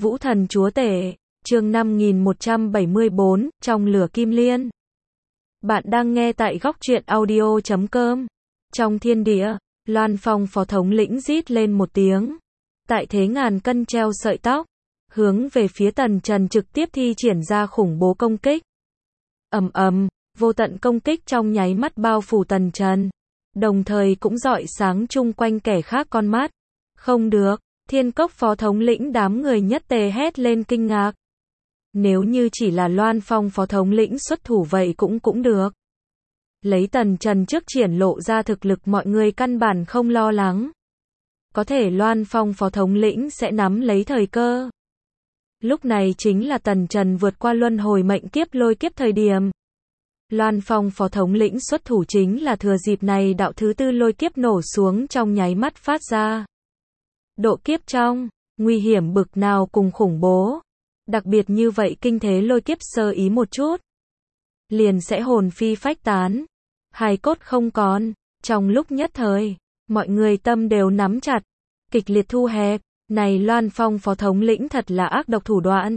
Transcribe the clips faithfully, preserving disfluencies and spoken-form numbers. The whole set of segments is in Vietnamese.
Vũ Thần Chúa Tể, chương năm nghìn một trăm bảy mươi bốn, trong lửa kim liên. Bạn đang nghe tại góc truyện audio chấm com. Trong thiên địa, Loan Phong phó thống lĩnh rít lên một tiếng. Tại thế ngàn cân treo sợi tóc, hướng về phía Tần Trần trực tiếp thi triển ra khủng bố công kích. Ầm ầm, vô tận công kích trong nháy mắt bao phủ Tần Trần, đồng thời cũng rọi sáng chung quanh kẻ khác con mắt. Không được, Thiên Cốc phó thống lĩnh đám người nhất tề hét lên kinh ngạc. Nếu như chỉ là Loan Phong phó thống lĩnh xuất thủ vậy cũng cũng được. Lấy Tần Trần trước triển lộ ra thực lực mọi người căn bản không lo lắng. Có thể Loan Phong phó thống lĩnh sẽ nắm lấy thời cơ. Lúc này chính là Tần Trần vượt qua luân hồi mệnh kiếp lôi kiếp thời điểm. Loan Phong phó thống lĩnh xuất thủ chính là thừa dịp này đạo thứ tư lôi kiếp nổ xuống trong nháy mắt phát ra. Độ kiếp trong, nguy hiểm bực nào cùng khủng bố. Đặc biệt như vậy kinh thế lôi kiếp sơ ý một chút, liền sẽ hồn phi phách tán, hài cốt không còn. Trong lúc nhất thời, mọi người tâm đều nắm chặt, kịch liệt thu hẹp. Này Loan Phong phó thống lĩnh thật là ác độc thủ đoạn.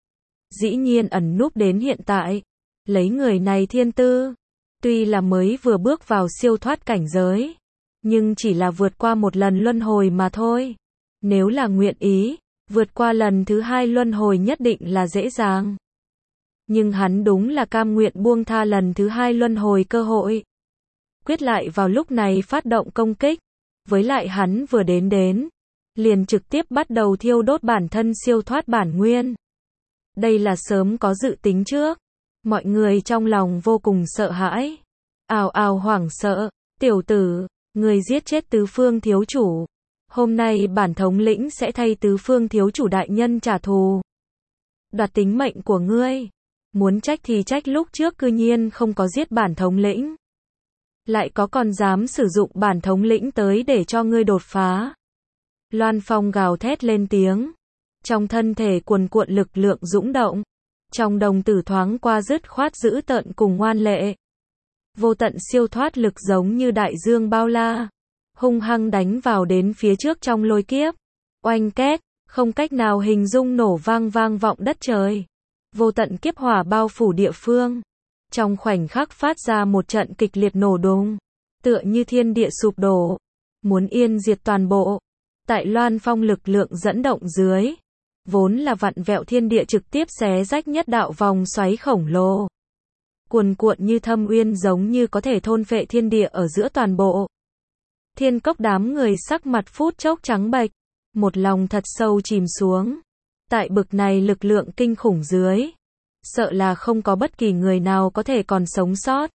Dĩ nhiên ẩn núp đến hiện tại. Lấy người này thiên tư, tuy là mới vừa bước vào siêu thoát cảnh giới, nhưng chỉ là vượt qua một lần luân hồi mà thôi. Nếu là nguyện ý, vượt qua lần thứ hai luân hồi nhất định là dễ dàng. Nhưng hắn đúng là cam nguyện buông tha lần thứ hai luân hồi cơ hội. Quyết lại vào lúc này phát động công kích. Với lại hắn vừa đến đến, liền trực tiếp bắt đầu thiêu đốt bản thân siêu thoát bản nguyên. Đây là sớm có dự tính trước. Mọi người trong lòng vô cùng sợ hãi. Ào ào hoảng sợ. Tiểu tử, người giết chết tứ phương thiếu chủ. Hôm nay bản thống lĩnh sẽ thay tứ phương thiếu chủ đại nhân trả thù. Đoạt tính mệnh của ngươi. Muốn trách thì trách lúc trước cư nhiên không có giết bản thống lĩnh. Lại có còn dám sử dụng bản thống lĩnh tới để cho ngươi đột phá. Loan Phong gào thét lên tiếng. Trong thân thể cuồn cuộn lực lượng dũng động. Trong đồng tử thoáng qua dứt khoát dữ tợn cùng ngoan lệ. Vô tận siêu thoát lực giống như đại dương bao la. Hung hăng đánh vào đến phía trước trong lôi kiếp. Oanh két, không cách nào hình dung nổ vang vang vọng đất trời. Vô tận kiếp hỏa bao phủ địa phương. Trong khoảnh khắc phát ra một trận kịch liệt nổ đùng. Tựa như thiên địa sụp đổ. Muốn yên diệt toàn bộ. Tại Loan Phong lực lượng dẫn động dưới. Vốn là vặn vẹo thiên địa trực tiếp xé rách nhất đạo vòng xoáy khổng lồ. Cuồn cuộn như thâm uyên giống như có thể thôn phệ thiên địa ở giữa toàn bộ. Thiên Cốc đám người sắc mặt phút chốc trắng bệch, một lòng thật sâu chìm xuống. Tại bực này lực lượng kinh khủng dưới, sợ là không có bất kỳ người nào có thể còn sống sót.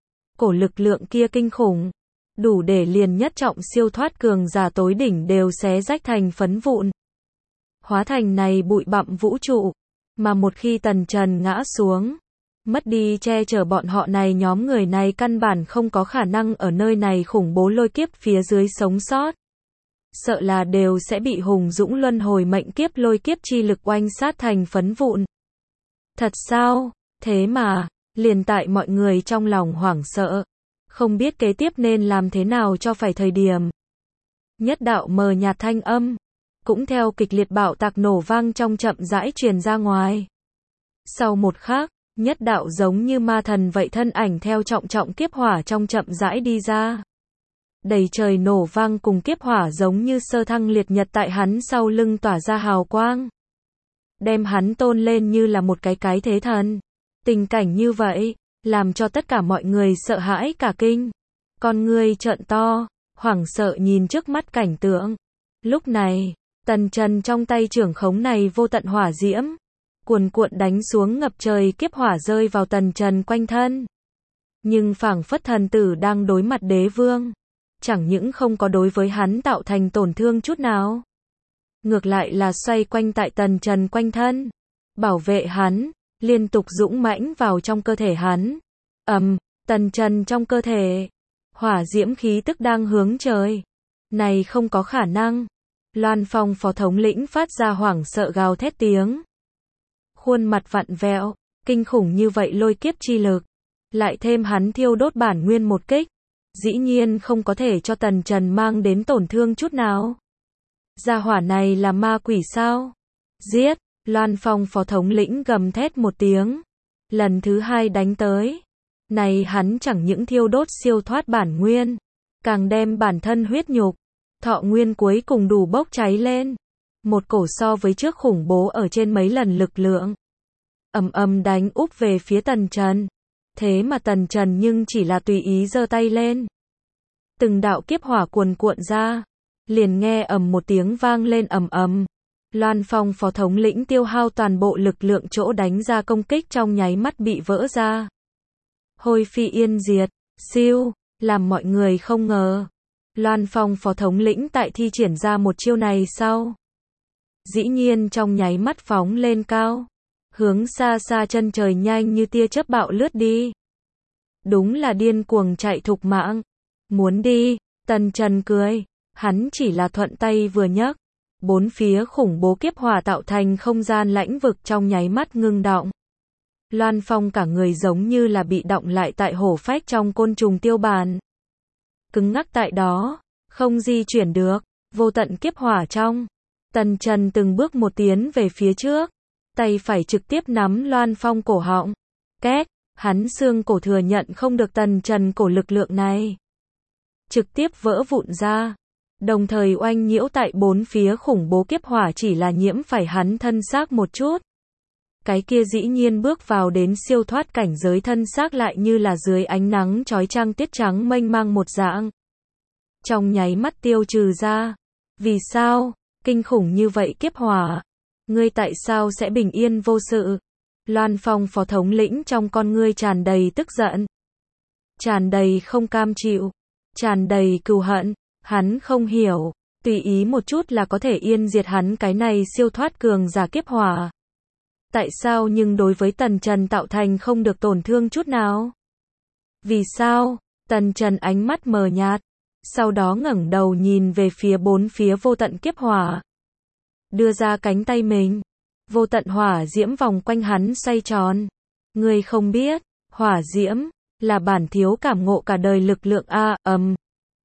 Cổ lực lượng kia kinh khủng, đủ để liền nhất trọng siêu thoát cường giả tối đỉnh đều xé rách thành phấn vụn. Hóa thành này bụi bặm vũ trụ, mà một khi Tần Trần ngã xuống, mất đi che chở bọn họ này nhóm người này căn bản không có khả năng ở nơi này khủng bố lôi kiếp phía dưới sống sót. Sợ là đều sẽ bị hùng dũng luân hồi mệnh kiếp lôi kiếp chi lực oanh sát thành phấn vụn. Thật sao? Thế mà, liền tại mọi người trong lòng hoảng sợ, không biết kế tiếp nên làm thế nào cho phải thời điểm. Nhất đạo mờ nhạt thanh âm, cũng theo kịch liệt bạo tạc nổ vang trong chậm rãi truyền ra ngoài. Sau một khắc, nhất đạo giống như ma thần vậy thân ảnh theo trọng trọng kiếp hỏa trong chậm rãi đi ra. Đầy trời nổ vang cùng kiếp hỏa giống như sơ thăng liệt nhật tại hắn sau lưng tỏa ra hào quang. Đem hắn tôn lên như là một cái cái thế thần. Tình cảnh như vậy, làm cho tất cả mọi người sợ hãi cả kinh. Con ngươi trợn to, hoảng sợ nhìn trước mắt cảnh tượng. Lúc này, Tần Trần trong tay trưởng khống này vô tận hỏa diễm. Cuồn cuộn đánh xuống ngập trời kiếp hỏa rơi vào Tần Trần quanh thân. Nhưng phảng phất thần tử đang đối mặt đế vương. Chẳng những không có đối với hắn tạo thành tổn thương chút nào. Ngược lại là xoay quanh tại Tần Trần quanh thân. Bảo vệ hắn, liên tục dũng mãnh vào trong cơ thể hắn. Ầm, Tần Trần trong cơ thể. Hỏa diễm khí tức đang hướng trời. Này không có khả năng. Loan Phong phó thống lĩnh phát ra hoảng sợ gào thét tiếng. Khuôn mặt vặn vẹo, kinh khủng như vậy lôi kiếp chi lực. Lại thêm hắn thiêu đốt bản nguyên một kích. Dĩ nhiên không có thể cho Tần Trần mang đến tổn thương chút nào. Gia hỏa này là ma quỷ sao? Giết, Loan Phong phó thống lĩnh gầm thét một tiếng. Lần thứ hai đánh tới. Này hắn chẳng những thiêu đốt siêu thoát bản nguyên, càng đem bản thân huyết nhục, thọ nguyên cuối cùng đủ bốc cháy lên. Một cổ so với trước khủng bố ở trên mấy lần lực lượng. Ầm ầm đánh úp về phía Tần Trần. Thế mà Tần Trần nhưng chỉ là tùy ý giơ tay lên. Từng đạo kiếp hỏa cuồn cuộn ra. Liền nghe ầm một tiếng vang lên ầm ầm. Loan Phong phó thống lĩnh tiêu hao toàn bộ lực lượng chỗ đánh ra công kích trong nháy mắt bị vỡ ra. Hôi phi yên diệt, siêu, làm mọi người không ngờ. Loan Phong phó thống lĩnh tại thi triển ra một chiêu này sau. Dĩ nhiên trong nháy mắt phóng lên cao. Hướng xa xa chân trời nhanh như tia chớp bạo lướt đi. Đúng là điên cuồng chạy thục mạng. Muốn đi, Tần Trần cười. Hắn chỉ là thuận tay vừa nhấc. Bốn phía khủng bố kiếp hỏa tạo thành không gian lãnh vực trong nháy mắt ngưng động. Loan Phong cả người giống như là bị động lại tại hổ phách trong côn trùng tiêu bản. Cứng ngắc tại đó, không di chuyển được, vô tận kiếp hỏa trong. Tần Trần từng bước một tiến về phía trước, tay phải trực tiếp nắm Loan Phong cổ họng. Két, hắn xương cổ thừa nhận không được Tần Trần cổ lực lượng này. Trực tiếp vỡ vụn ra. Đồng thời oanh nhiễu tại bốn phía khủng bố kiếp hỏa chỉ là nhiễm phải hắn thân xác một chút. Cái kia dĩ nhiên bước vào đến siêu thoát cảnh giới thân xác lại như là dưới ánh nắng chói chang tiết trắng mênh mang một dạng. Trong nháy mắt tiêu trừ ra. Vì sao? Kinh khủng như vậy kiếp hỏa. Ngươi tại sao sẽ bình yên vô sự? Loan Phong phó thống lĩnh trong con ngươi tràn đầy tức giận. Tràn đầy không cam chịu. Tràn đầy cừu hận. Hắn không hiểu. Tùy ý một chút là có thể yên diệt hắn cái này siêu thoát cường giả kiếp hỏa. Tại sao nhưng đối với Tần Trần tạo thành không được tổn thương chút nào? Vì sao? Tần Trần ánh mắt mờ nhạt. Sau đó ngẩng đầu nhìn về phía bốn phía vô tận kiếp hỏa. Đưa ra cánh tay mình. Vô tận hỏa diễm vòng quanh hắn xoay tròn. Ngươi không biết, hỏa diễm là bản thiếu cảm ngộ cả đời lực lượng a ầm. Um.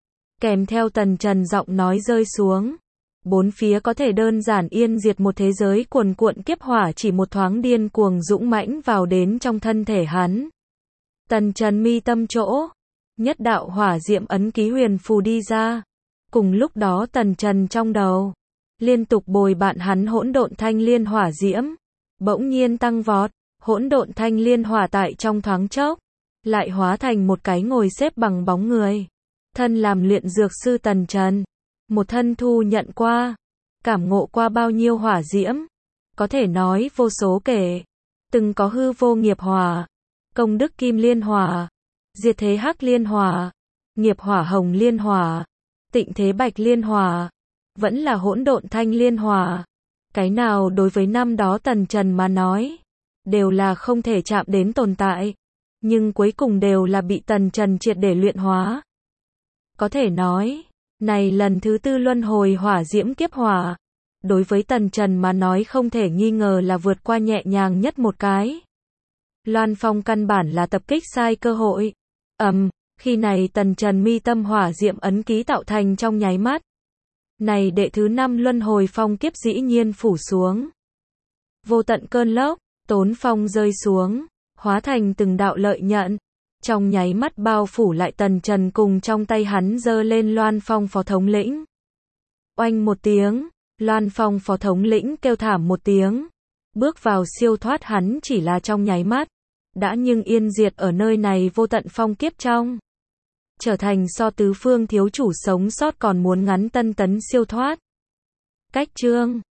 Kèm theo Tần Trần giọng nói rơi xuống. Bốn phía có thể đơn giản yên diệt một thế giới cuồn cuộn kiếp hỏa chỉ một thoáng điên cuồng dũng mãnh vào đến trong thân thể hắn. Tần Trần mi tâm chỗ. Nhất đạo hỏa diệm ấn ký huyền phù đi ra. Cùng lúc đó Tần Trần trong đầu. Liên tục bồi bạn hắn hỗn độn thanh liên hỏa diễm. Bỗng nhiên tăng vọt. Hỗn độn thanh liên hỏa tại trong thoáng chốc. Lại hóa thành một cái ngồi xếp bằng bóng người. Thân làm luyện dược sư Tần Trần. Một thân thu nhận qua. Cảm ngộ qua bao nhiêu hỏa diễm. Có thể nói vô số kể. Từng có hư vô nghiệp hỏa. Công đức kim liên hỏa. Diệt thế hắc liên hỏa. Nghiệp hỏa hồng liên hỏa. Tịnh thế bạch liên hỏa. Vẫn là hỗn độn thanh liên hỏa. Cái nào đối với năm đó Tần Trần mà nói. Đều là không thể chạm đến tồn tại. Nhưng cuối cùng đều là bị Tần Trần triệt để luyện hóa. Có thể nói. Này lần thứ tư luân hồi hỏa diễm kiếp hỏa. Đối với Tần Trần mà nói không thể nghi ngờ là vượt qua nhẹ nhàng nhất một cái. Loan Phong căn bản là tập kích sai cơ hội. Ầm, um, khi này Tần Trần mi tâm hỏa diệm ấn ký tạo thành trong nháy mắt. Này đệ thứ năm luân hồi phong kiếp dĩ nhiên phủ xuống. Vô tận cơn lốc, tốn phong rơi xuống, hóa thành từng đạo lợi nhận. Trong nháy mắt bao phủ lại Tần Trần cùng trong tay hắn giơ lên Loan Phong phó thống lĩnh. Oanh một tiếng, Loan Phong phó thống lĩnh kêu thảm một tiếng. Bước vào siêu thoát hắn chỉ là trong nháy mắt. Đã nhưng yên diệt ở nơi này vô tận phong kiếp trong. Trở thành so tứ phương thiếu chủ sống sót còn muốn ngắn tân tấn siêu thoát. Cách chương